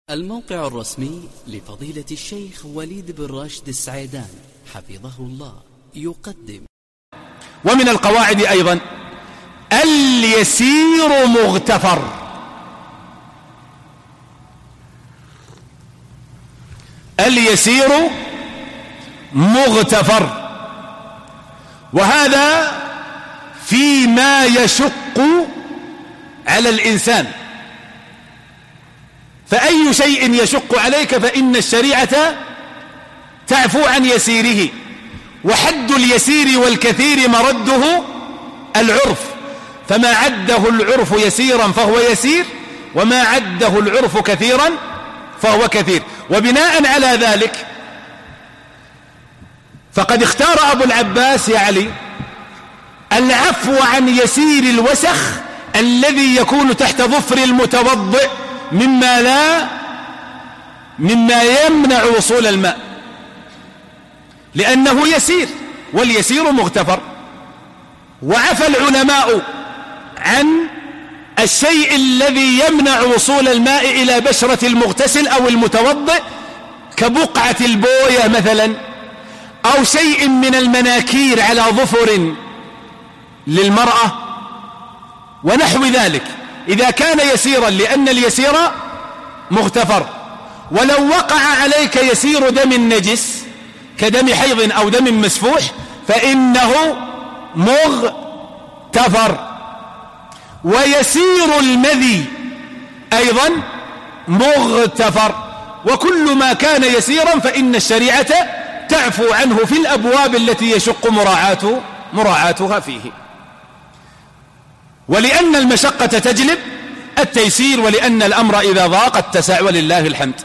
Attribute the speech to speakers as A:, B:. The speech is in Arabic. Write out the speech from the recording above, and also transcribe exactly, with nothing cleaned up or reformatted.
A: الموقع الرسمي لفضيلة الشيخ وليد بن راشد السعيدان حفظه الله يقدم.
B: ومن القواعد أيضا اليسير مغتفر. اليسير مغتفر، وهذا فيما يشق على الإنسان. فأي شيء يشق عليك فإن الشريعة تعفو عن يسيره، وحد اليسير والكثير مرده العرف، فما عده العرف يسيرا فهو يسير، وما عده العرف كثيرا فهو كثير. وبناء على ذلك فقد اختار أبو العباس يا علي العفو عن يسير الوسخ الذي يكون تحت ظفر المتوضئ مما لا مما يمنع وصول الماء، لأنه يسير واليسير مغتفر. وعفى العلماء عن الشيء الذي يمنع وصول الماء إلى بشرة المغتسل أو المتوضئ كبقعة البوية مثلا، أو شيء من المناكير على ظفر للمرأة ونحو ذلك، إذا كان يسيرا، لأن اليسير مغتفر. ولو وقع عليك يسير دم نجس كدم حيض أو دم مسفوح فإنه مغتفر. ويسير المذي أيضا مغتفر. وكل ما كان يسيرا فإن الشريعة تعفو عنه في الأبواب التي يشق مراعاة مراعاتها فيه. ولأن المشقة تجلب التيسير، ولأن الأمر إذا ضاق اتسع، ولله الحمد.